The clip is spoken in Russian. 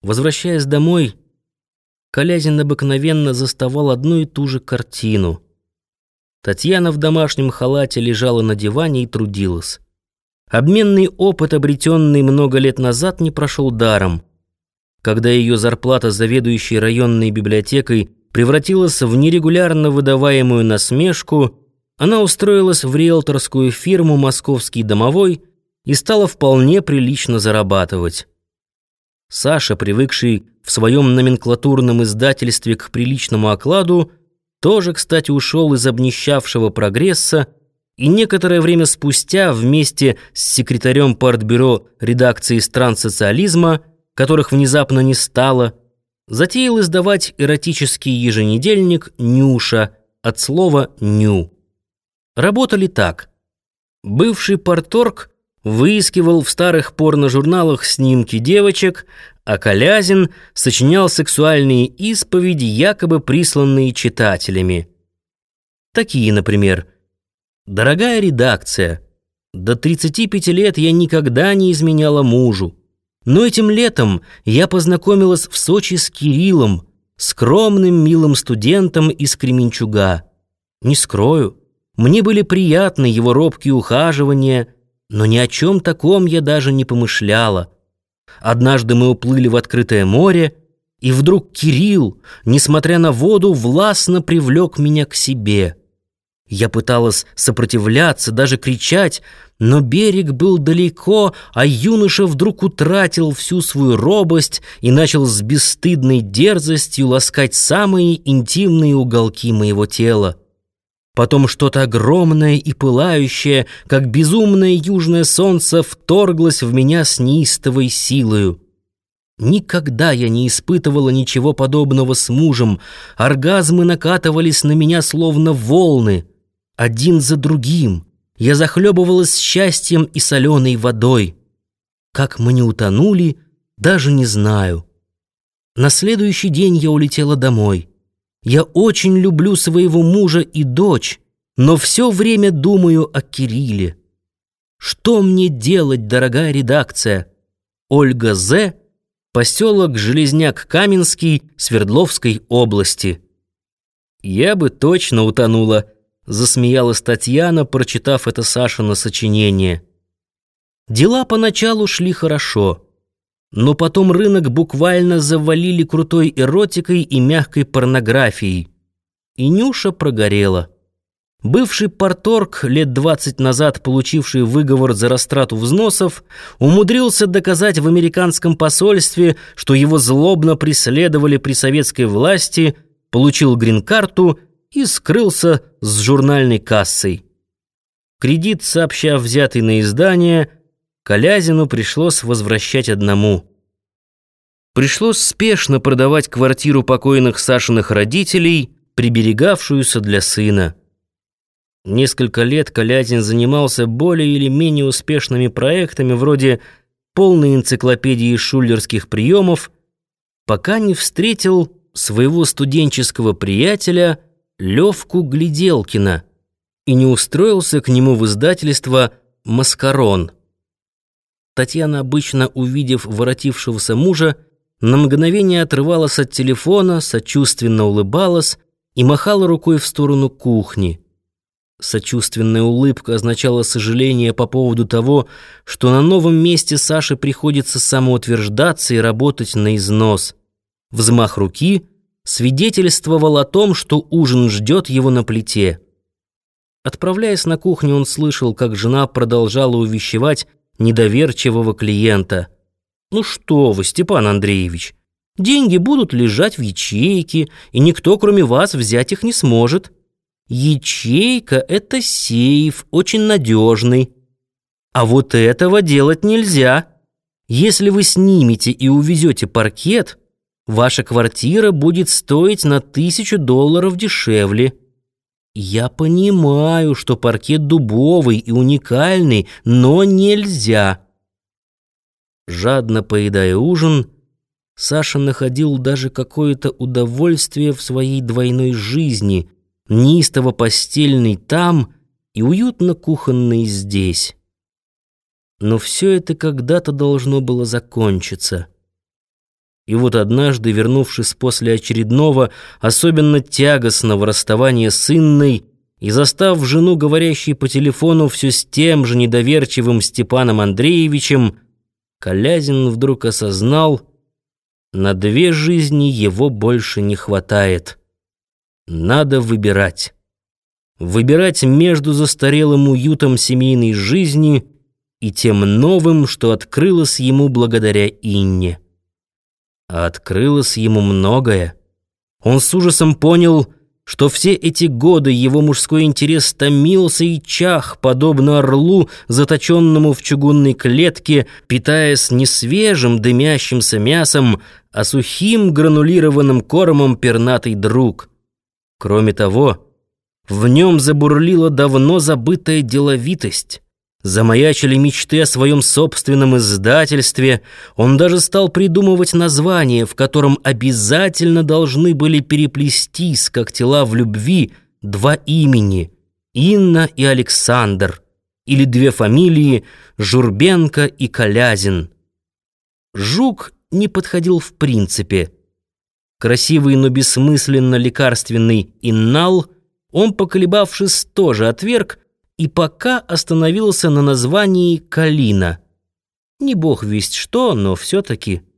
Возвращаясь домой, Колязин обыкновенно заставал одну и ту же картину. Татьяна в домашнем халате лежала на диване и трудилась. Обменный опыт, обретенный много лет назад, не прошел даром. Когда ее зарплата заведующей районной библиотекой превратилась в нерегулярно выдаваемую насмешку, она устроилась в риэлторскую фирму «Московский домовой» и стала вполне прилично зарабатывать. Саша, привыкший в своем номенклатурном издательстве к приличному окладу, тоже, кстати, ушел из обнищавшего «Прогресса» и некоторое время спустя вместе с секретарем партбюро редакции «Стран социализма», которых внезапно не стало, затеял издавать эротический еженедельник «Нюша» от слова «ню». Работали так. Бывший парторг выискивал в старых порножурналах снимки девочек, а Колязин сочинял сексуальные исповеди, якобы присланные читателями. Такие, например: «Дорогая редакция, до 35 лет я никогда не изменяла мужу, но этим летом я познакомилась в Сочи с Кириллом, скромным, милым студентом из Кременчуга. Не скрою, мне были приятны его робкие ухаживания, но ни о чем таком я даже не помышляла. Однажды мы уплыли в открытое море, и вдруг Кирилл, несмотря на воду, властно привлек меня к себе. Я пыталась сопротивляться, даже кричать, но берег был далеко, а юноша вдруг утратил всю свою робость и начал с бесстыдной дерзостью ласкать самые интимные уголки моего тела. Потом что-то огромное и пылающее, как безумное южное солнце, вторглось в меня с неистовой силою. Никогда я не испытывала ничего подобного с мужем. Оргазмы накатывались на меня словно волны, один за другим. Я захлебывалась счастьем и соленой водой. Как мы не утонули, даже не знаю. На следующий день я улетела домой. Я очень люблю своего мужа и дочь, но все время думаю о Кирилле. Что мне делать, дорогая редакция? Ольга З., поселок Железняк-Каменский, Свердловской области. Я бы точно утонула, засмеялась Татьяна, прочитав это Сашино сочинение. Дела поначалу шли хорошо, но потом рынок буквально завалили крутой эротикой и мягкой порнографией, и Нюша прогорела. Бывший парторг, лет 20 назад получивший выговор за растрату взносов, умудрился доказать в американском посольстве, что его злобно преследовали при советской власти, получил грин-карту и скрылся с журнальной кассой. Кредит, сообща взятый на издание, Колязину пришлось возвращать одному. Пришлось спешно продавать квартиру покойных Сашиных родителей, приберегавшуюся для сына. Несколько лет Колязин занимался более или менее успешными проектами вроде полной энциклопедии шулерских приемов, пока не встретил своего студенческого приятеля Левку Гляделкина и не устроился к нему в издательство «Маскарон». Татьяна, обычно увидев воротившегося мужа, на мгновение отрывалась от телефона, сочувственно улыбалась и махала рукой в сторону кухни. Сочувственная улыбка означала сожаление по поводу того, что на новом месте Саше приходится самоутверждаться и работать на износ. Взмах руки свидетельствовал о том, что ужин ждет его на плите. Отправляясь на кухню, он слышал, как жена продолжала увещевать недоверчивого клиента. «Ну что вы, Степан Андреевич, деньги будут лежать в ячейке, и никто, кроме вас, взять их не сможет. Ячейка — это сейф, очень надежный. А вот этого делать нельзя. Если вы снимете и увезете паркет, ваша квартира будет стоить на $1000 дешевле. Я понимаю, что паркет дубовый и уникальный, но нельзя». Жадно поедая ужин, Саша находил даже какое-то удовольствие в своей двойной жизни, неистово постельной там и уютно кухонной здесь. Но все это когда-то должно было закончиться. И вот однажды, вернувшись после очередного, особенно тягостного расставания с Инной и застав жену, говорящей по телефону все с тем же недоверчивым Степаном Андреевичем, Колязин вдруг осознал, на 2 жизни его больше не хватает. Надо выбирать. Выбирать между застарелым уютом семейной жизни и тем новым, что открылось ему благодаря Инне. А открылось ему многое. Он с ужасом понял, что все эти годы его мужской интерес томился и чах, подобно орлу, заточенному в чугунной клетке, питаясь не свежим дымящимся мясом, а сухим гранулированным кормом пернатый друг. Кроме того, в нем забурлила давно забытая деловитость. Замаячили мечты о своем собственном издательстве. Он даже стал придумывать название, в котором обязательно должны были переплестись, как тела в любви, 2 имени — Инна и Александр, или 2 фамилии — Журбенко и Колязин. Жук не подходил в принципе. Красивый, но бессмысленно лекарственный Иннал он, поколебавшись, тоже отверг, и пока остановился на названии Калина. Не бог весть что, но все-таки